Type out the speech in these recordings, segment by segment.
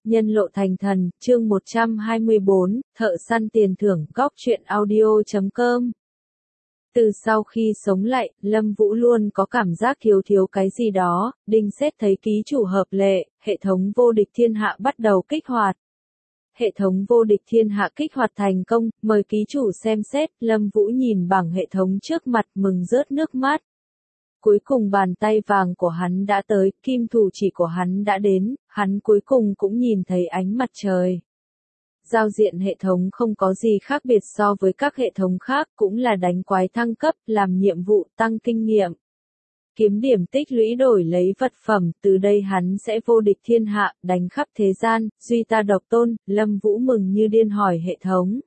Nhân lộ thành thần, chương 124, thợ săn tiền thưởng, góc truyện audio.com. Từ sau khi sống lại, Lâm Vũ luôn có cảm giác thiếu thiếu cái gì đó, Đinh Sét thấy ký chủ hợp lệ, hệ thống vô địch thiên hạ bắt đầu kích hoạt. Hệ thống vô địch thiên hạ kích hoạt thành công, mời ký chủ xem xét, Lâm Vũ nhìn bảng hệ thống trước mặt mừng rớt nước mắt. Cuối cùng bàn tay vàng của hắn đã tới, kim thủ chỉ của hắn đã đến, hắn cuối cùng cũng nhìn thấy ánh mặt trời. Giao diện hệ thống không có gì khác biệt so với các hệ thống khác, cũng là đánh quái thăng cấp, làm nhiệm vụ tăng kinh nghiệm. Kiếm điểm tích lũy đổi lấy vật phẩm, từ đây hắn sẽ vô địch thiên hạ, đánh khắp thế gian, duy ta độc tôn. Lâm Vũ mừng như điên hỏi hệ thống.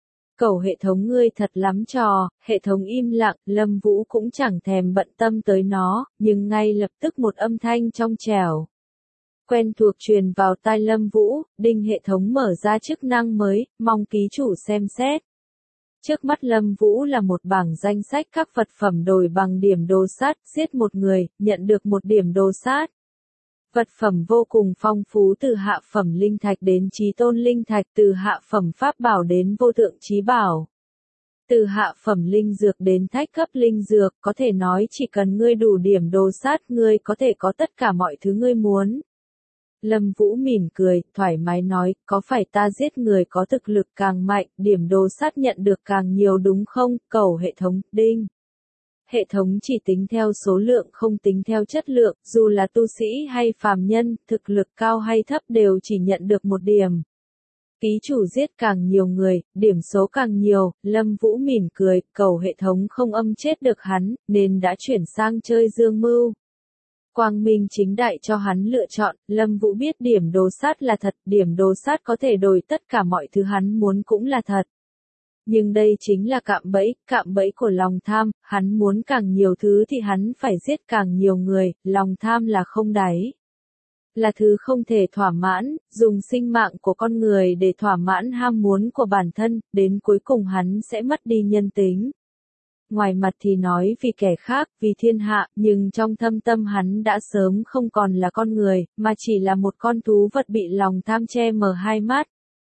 Cầu hệ thống ngươi thật lắm trò, hệ thống im lặng, Lâm Vũ cũng chẳng thèm bận tâm tới nó, nhưng ngay lập tức một âm thanh trong trẻo quen thuộc truyền vào tai Lâm Vũ, Đinh hệ thống mở ra chức năng mới, mong ký chủ xem xét. Trước mắt Lâm Vũ là một bảng danh sách các vật phẩm đổi bằng điểm đồ sát, giết một người, nhận được một điểm đồ sát. Vật phẩm vô cùng phong phú từ hạ phẩm linh thạch đến chí tôn linh thạch, từ hạ phẩm pháp bảo đến vô thượng chí bảo. Từ hạ phẩm linh dược đến thách cấp linh dược, có thể nói chỉ cần ngươi đủ điểm đồ sát, ngươi có thể có tất cả mọi thứ ngươi muốn. Lâm Vũ mỉm cười, thoải mái nói, có phải ta giết người có thực lực càng mạnh, điểm đồ sát nhận được càng nhiều đúng không? Cầu hệ thống, Đinh. Hệ thống chỉ tính theo số lượng không tính theo chất lượng, dù là tu sĩ hay phàm nhân, thực lực cao hay thấp đều chỉ nhận được một điểm. Ký chủ giết càng nhiều người, điểm số càng nhiều, Lâm Vũ mỉm cười, cầu hệ thống không âm chết được hắn, nên đã chuyển sang chơi dương mưu. Quang minh chính đại cho hắn lựa chọn, Lâm Vũ biết điểm đồ sát là thật, điểm đồ sát có thể đổi tất cả mọi thứ hắn muốn cũng là thật. Nhưng đây chính là cạm bẫy của lòng tham, hắn muốn càng nhiều thứ thì hắn phải giết càng nhiều người, lòng tham là không đáy. Là thứ không thể thỏa mãn, dùng sinh mạng của con người để thỏa mãn ham muốn của bản thân, đến cuối cùng hắn sẽ mất đi nhân tính. Ngoài mặt thì nói vì kẻ khác, vì thiên hạ, nhưng trong thâm tâm hắn đã sớm không còn là con người, mà chỉ là một con thú vật bị lòng tham che mờ hai mắt.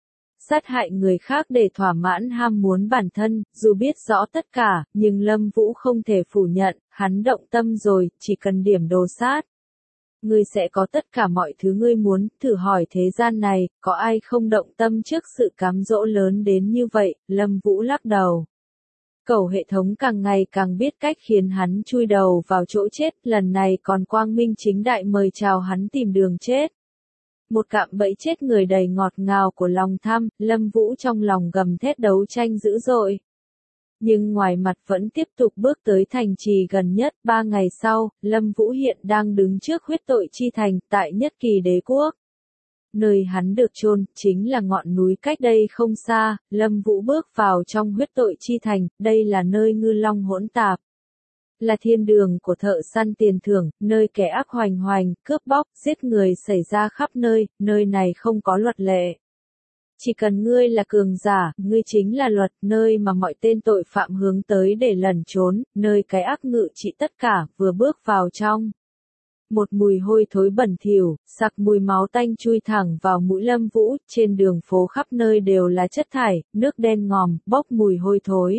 Sát hại người khác để thỏa mãn ham muốn bản thân, dù biết rõ tất cả, nhưng Lâm Vũ không thể phủ nhận, hắn động tâm rồi, chỉ cần điểm đồ sát. Ngươi sẽ có tất cả mọi thứ ngươi muốn, thử hỏi thế gian này, có ai không động tâm trước sự cám dỗ lớn đến như vậy, Lâm Vũ lắc đầu. Cầu hệ thống càng ngày càng biết cách khiến hắn chui đầu vào chỗ chết, lần này còn quang minh chính đại mời chào hắn tìm đường chết. Một cạm bẫy chết người đầy ngọt ngào của lòng tham, Lâm Vũ trong lòng gầm thét đấu tranh dữ dội. Nhưng ngoài mặt vẫn tiếp tục bước tới thành trì gần nhất, 3 ngày sau, Lâm Vũ hiện đang đứng trước huyết tội chi thành, tại Nhất Kỳ Đế Quốc. Nơi hắn được chôn chính là ngọn núi cách đây không xa, Lâm Vũ bước vào trong huyết tội chi thành, đây là nơi ngư long hỗn tạp. Là thiên đường của thợ săn tiền thưởng, nơi kẻ ác hoành hoành, cướp bóc, giết người xảy ra khắp nơi, nơi này không có luật lệ. Chỉ cần ngươi là cường giả, ngươi chính là luật, nơi mà mọi tên tội phạm hướng tới để lẩn trốn, nơi cái ác ngự trị tất cả, vừa bước vào trong. Một mùi hôi thối bẩn thỉu, sặc mùi máu tanh chui thẳng vào mũi Lâm Vũ, trên đường phố khắp nơi đều là chất thải, nước đen ngòm, bốc mùi hôi thối.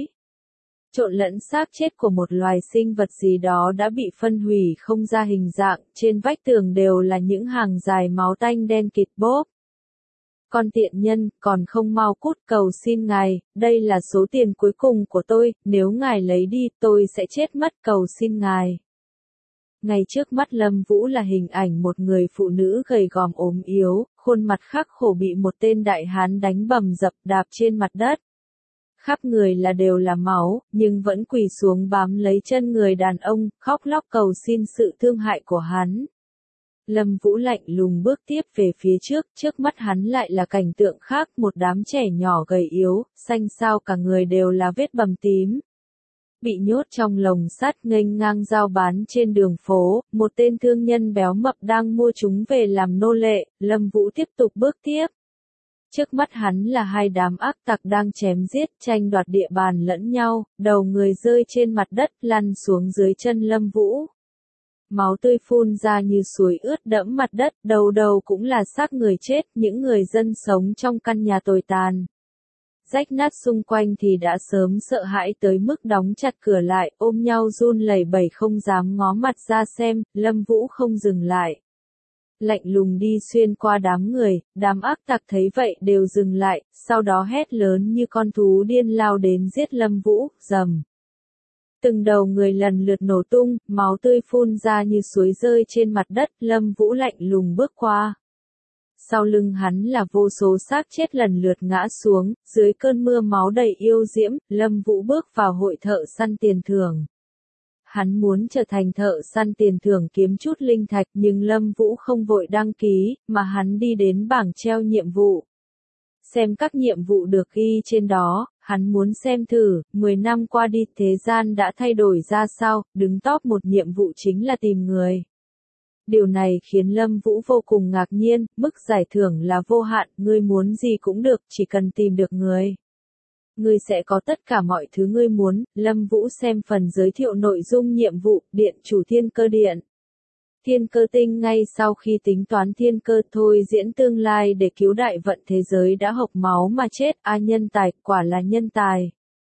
Trộn lẫn xác chết của một loài sinh vật gì đó đã bị phân hủy không ra hình dạng, trên vách tường đều là những hàng dài máu tanh đen kịt bốp. Con tiện nhân, còn không mau cút, cầu xin ngài, đây là số tiền cuối cùng của tôi, nếu ngài lấy đi, tôi sẽ chết mất, cầu xin ngài. Ngay trước mắt Lâm Vũ là hình ảnh một người phụ nữ gầy gòm ốm yếu, khuôn mặt khắc khổ bị một tên đại hán đánh bầm dập đạp trên mặt đất. Khắp người đều là máu, nhưng vẫn quỳ xuống bám lấy chân người đàn ông, khóc lóc cầu xin sự thương hại của hắn. Lâm Vũ lạnh lùng bước tiếp về phía trước mắt hắn lại là cảnh tượng khác, một đám trẻ nhỏ gầy yếu, xanh xao cả người đều là vết bầm tím. Bị nhốt trong lồng sắt nghênh ngang giao bán trên đường phố, một tên thương nhân béo mập đang mua chúng về làm nô lệ, Lâm Vũ tiếp tục bước tiếp. Trước mắt hắn là hai đám ác tặc đang chém giết, tranh đoạt địa bàn lẫn nhau, đầu người rơi trên mặt đất, lăn xuống dưới chân Lâm Vũ. máu tươi phun ra như suối ướt đẫm mặt đất, đầu đầu cũng là xác người chết, những người dân sống trong căn nhà tồi tàn. Rách nát xung quanh thì đã sớm sợ hãi tới mức đóng chặt cửa lại, ôm nhau run lẩy bẩy không dám ngó mặt ra xem. Lâm Vũ không dừng lại. Lạnh lùng đi xuyên qua đám người, đám ác tặc thấy vậy đều dừng lại, sau đó hét lớn như con thú điên lao đến giết Lâm Vũ, rầm. Từng đầu người lần lượt nổ tung, máu tươi phun ra như suối rơi trên mặt đất, Lâm Vũ lạnh lùng bước qua. Sau lưng hắn là vô số xác chết lần lượt ngã xuống, dưới cơn mưa máu đầy yêu diễm, Lâm Vũ bước vào hội thợ săn tiền thưởng. Hắn muốn trở thành thợ săn tiền thưởng kiếm chút linh thạch, nhưng Lâm Vũ không vội đăng ký, mà hắn đi đến bảng treo nhiệm vụ. Xem các nhiệm vụ được ghi trên đó, hắn muốn xem thử, 10 năm qua đi thế gian đã thay đổi ra sao, đứng top một nhiệm vụ chính là tìm người. Điều này khiến Lâm Vũ vô cùng ngạc nhiên, mức giải thưởng là vô hạn, ngươi muốn gì cũng được, chỉ cần tìm được người. Ngươi sẽ có tất cả mọi thứ ngươi muốn. Lâm Vũ xem phần giới thiệu nội dung nhiệm vụ, điện chủ thiên cơ điện. Thiên cơ tinh ngay sau khi tính toán thiên cơ thôi diễn tương lai để cứu đại vận thế giới đã hộc máu mà chết, nhân tài, quả là nhân tài.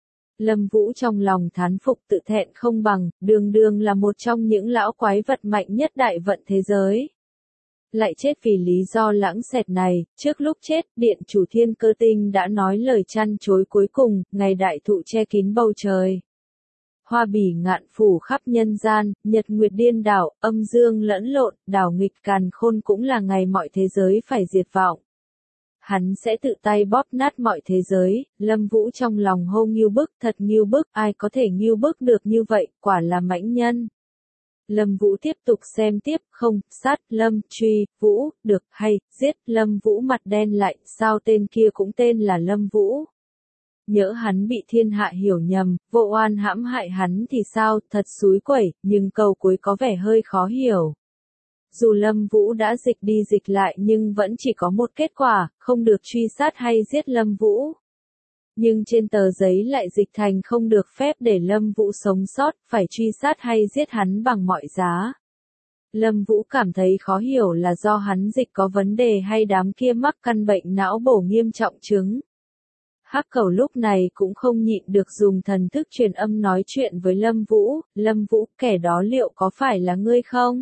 Lâm Vũ trong lòng thán phục tự thẹn không bằng, đường đường là một trong những lão quái vật mạnh nhất đại vận thế giới. Lại chết vì lý do lãng xẹt này, trước lúc chết, điện chủ thiên cơ tinh đã nói lời chăn chối cuối cùng, ngày đại thụ che kín bầu trời. Hoa bỉ ngạn phủ khắp nhân gian, nhật nguyệt điên đảo, âm dương lẫn lộn, đảo nghịch càn khôn cũng là ngày mọi thế giới phải diệt vong. Hắn sẽ tự tay bóp nát mọi thế giới. Lâm Vũ trong lòng hô nghiêu bức, thật nghiêu bức, ai có thể nghiêu bức được như vậy, quả là mãnh nhân. Lâm Vũ tiếp tục xem tiếp, không, sát, Lâm, truy, Vũ, được, hay, giết, Lâm Vũ mặt đen lại, sao tên kia cũng tên là Lâm Vũ. Nhỡ hắn bị thiên hạ hiểu nhầm, vô oan hãm hại hắn thì sao, thật xúi quẩy, nhưng câu cuối có vẻ hơi khó hiểu. Dù Lâm Vũ đã dịch đi dịch lại nhưng vẫn chỉ có một kết quả, không được truy sát hay giết Lâm Vũ. Nhưng trên tờ giấy lại dịch thành không được phép để Lâm Vũ sống sót, phải truy sát hay giết hắn bằng mọi giá. Lâm Vũ cảm thấy khó hiểu là do hắn dịch có vấn đề hay đám kia mắc căn bệnh não bổ nghiêm trọng chứng. Hắc Cẩu lúc này cũng không nhịn được dùng thần thức truyền âm nói chuyện với Lâm Vũ, Lâm Vũ, kẻ đó liệu có phải là ngươi không?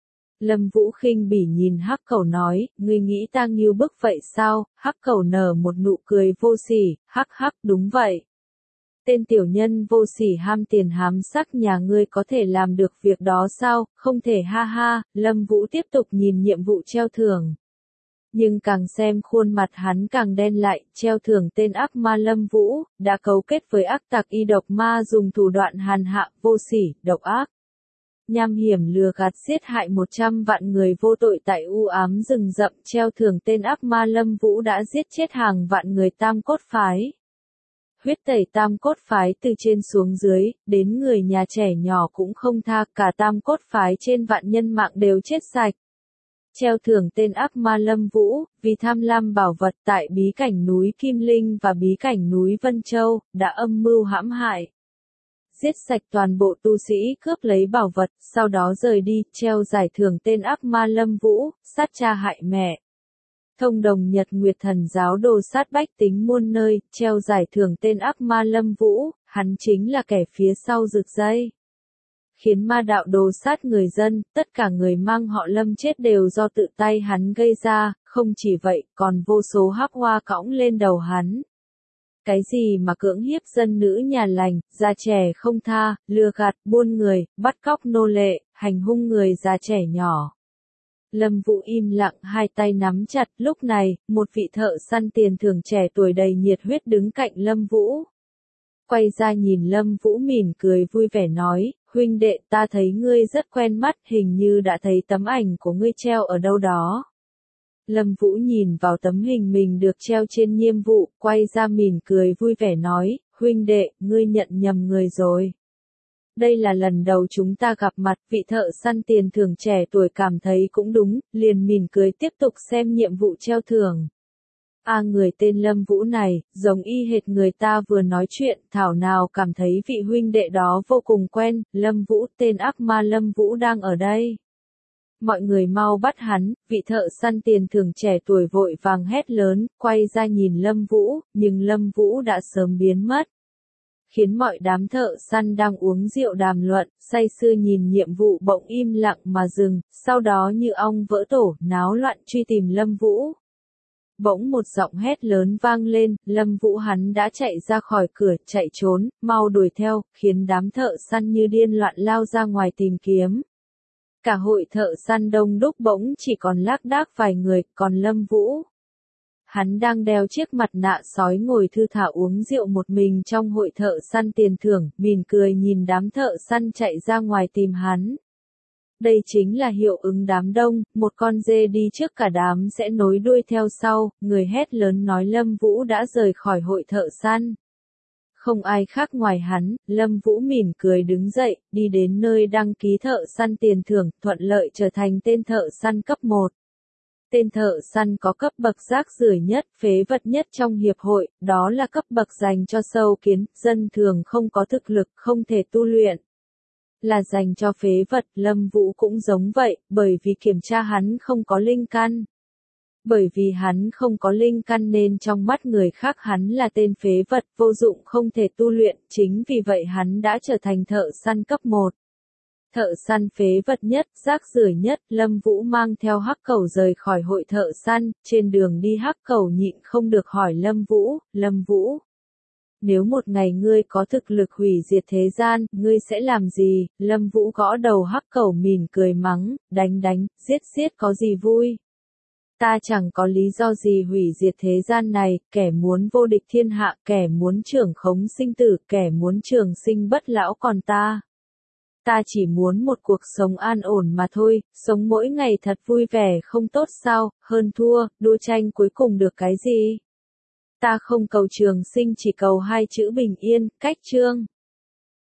Lâm Vũ khinh bỉ nhìn Hắc Cẩu nói, ngươi nghĩ ta nghiêu bức vậy sao? Hắc Cẩu nở một nụ cười vô sỉ, hắc hắc, đúng vậy. Tên tiểu nhân vô sỉ ham tiền hám sắc nhà ngươi có thể làm được việc đó sao? Không thể, ha ha. Lâm Vũ tiếp tục nhìn nhiệm vụ treo thưởng. Nhưng càng xem khuôn mặt hắn càng đen lại, treo thưởng tên ác ma Lâm Vũ, đã cấu kết với ác tặc y độc ma dùng thủ đoạn hàn hạ, vô sỉ, độc ác. Nham hiểm lừa gạt giết hại 100 vạn người vô tội tại u ám rừng rậm, treo thưởng tên ác ma Lâm Vũ đã giết chết hàng vạn người Tam Cốt Phái. Huyết tẩy Tam Cốt Phái từ trên xuống dưới, đến người nhà trẻ nhỏ cũng không tha, cả Tam Cốt Phái trên vạn nhân mạng đều chết sạch. Treo thưởng tên ác ma Lâm Vũ, vì tham lam bảo vật tại bí cảnh núi Kim Linh và bí cảnh núi Vân Châu, đã âm mưu hãm hại. Giết sạch toàn bộ tu sĩ cướp lấy bảo vật, sau đó rời đi, treo giải thưởng tên ác ma Lâm Vũ, sát cha hại mẹ. Thông đồng Nhật Nguyệt Thần giáo đồ sát bách tính muôn nơi, treo giải thưởng tên ác ma Lâm Vũ, hắn chính là kẻ phía sau rực dây. Khiến ma đạo đồ sát người dân, tất cả người mang họ Lâm chết đều do tự tay hắn gây ra, không chỉ vậy, còn vô số hắc hoa cõng lên đầu hắn. Cái gì mà cưỡng hiếp dân nữ nhà lành, già trẻ không tha, lừa gạt, buôn người, bắt cóc nô lệ, hành hung người già trẻ nhỏ. Lâm Vũ im lặng, hai tay nắm chặt, lúc này, một vị thợ săn tiền thưởng trẻ tuổi đầy nhiệt huyết đứng cạnh Lâm Vũ. Quay ra nhìn Lâm Vũ mỉm cười vui vẻ nói, huynh đệ, ta thấy ngươi rất quen mắt, hình như đã thấy tấm ảnh của ngươi treo ở đâu đó. Lâm Vũ nhìn vào tấm hình mình được treo trên nhiệm vụ, quay ra mỉm cười vui vẻ nói, huynh đệ, ngươi nhận nhầm người rồi. Đây là lần đầu chúng ta gặp mặt, vị thợ săn tiền thưởng trẻ tuổi cảm thấy cũng đúng, liền mỉm cười tiếp tục xem nhiệm vụ treo thưởng. Người tên Lâm Vũ này, giống y hệt người ta vừa nói chuyện, thảo nào cảm thấy vị huynh đệ đó vô cùng quen, Lâm Vũ, tên ác ma Lâm Vũ đang ở đây. Mọi người mau bắt hắn, vị thợ săn tiền thưởng trẻ tuổi vội vàng hét lớn, quay ra nhìn Lâm Vũ, nhưng Lâm Vũ đã sớm biến mất. Khiến mọi đám thợ săn đang uống rượu đàm luận, say sưa nhìn nhiệm vụ bỗng im lặng mà dừng, sau đó như ong vỡ tổ, náo loạn truy tìm Lâm Vũ. Bỗng một giọng hét lớn vang lên, Lâm Vũ hắn đã chạy ra khỏi cửa, chạy trốn, mau đuổi theo, khiến đám thợ săn như điên loạn lao ra ngoài tìm kiếm. Cả hội thợ săn đông đúc bỗng chỉ còn lác đác vài người, còn Lâm Vũ. Hắn đang đeo chiếc mặt nạ sói ngồi thư thả uống rượu một mình trong hội thợ săn tiền thưởng, mỉm cười nhìn đám thợ săn chạy ra ngoài tìm hắn. Đây chính là hiệu ứng đám đông, một con dê đi trước cả đám sẽ nối đuôi theo sau, người hét lớn nói Lâm Vũ đã rời khỏi hội thợ săn. Không ai khác ngoài hắn, Lâm Vũ mỉm cười đứng dậy, đi đến nơi đăng ký thợ săn tiền thưởng, thuận lợi trở thành tên thợ săn cấp 1. Tên thợ săn có cấp bậc rác rưởi nhất, phế vật nhất trong hiệp hội, đó là cấp bậc dành cho sâu kiến, dân thường không có thực lực, không thể tu luyện. Là dành cho phế vật, Lâm Vũ cũng giống vậy, bởi vì kiểm tra hắn không có linh căn. Bởi vì hắn không có linh căn nên trong mắt người khác hắn là tên phế vật, vô dụng không thể tu luyện, chính vì vậy hắn đã trở thành thợ săn cấp 1. Thợ săn phế vật nhất, rác rưởi nhất, Lâm Vũ mang theo Hắc Cẩu rời khỏi hội thợ săn, trên đường đi Hắc Cẩu nhịn không được hỏi Lâm Vũ. Nếu một ngày ngươi có thực lực hủy diệt thế gian, ngươi sẽ làm gì? Lâm Vũ gõ đầu Hắc Cẩu mỉm cười mắng, đánh, giết có gì vui? Ta chẳng có lý do gì hủy diệt thế gian này, kẻ muốn vô địch thiên hạ, kẻ muốn trưởng khống sinh tử, kẻ muốn trường sinh bất lão còn ta. Ta chỉ muốn một cuộc sống an ổn mà thôi, sống mỗi ngày thật vui vẻ không tốt sao, hơn thua, đua tranh cuối cùng được cái gì? Ta không cầu trường sinh chỉ cầu hai chữ bình yên, cách chương.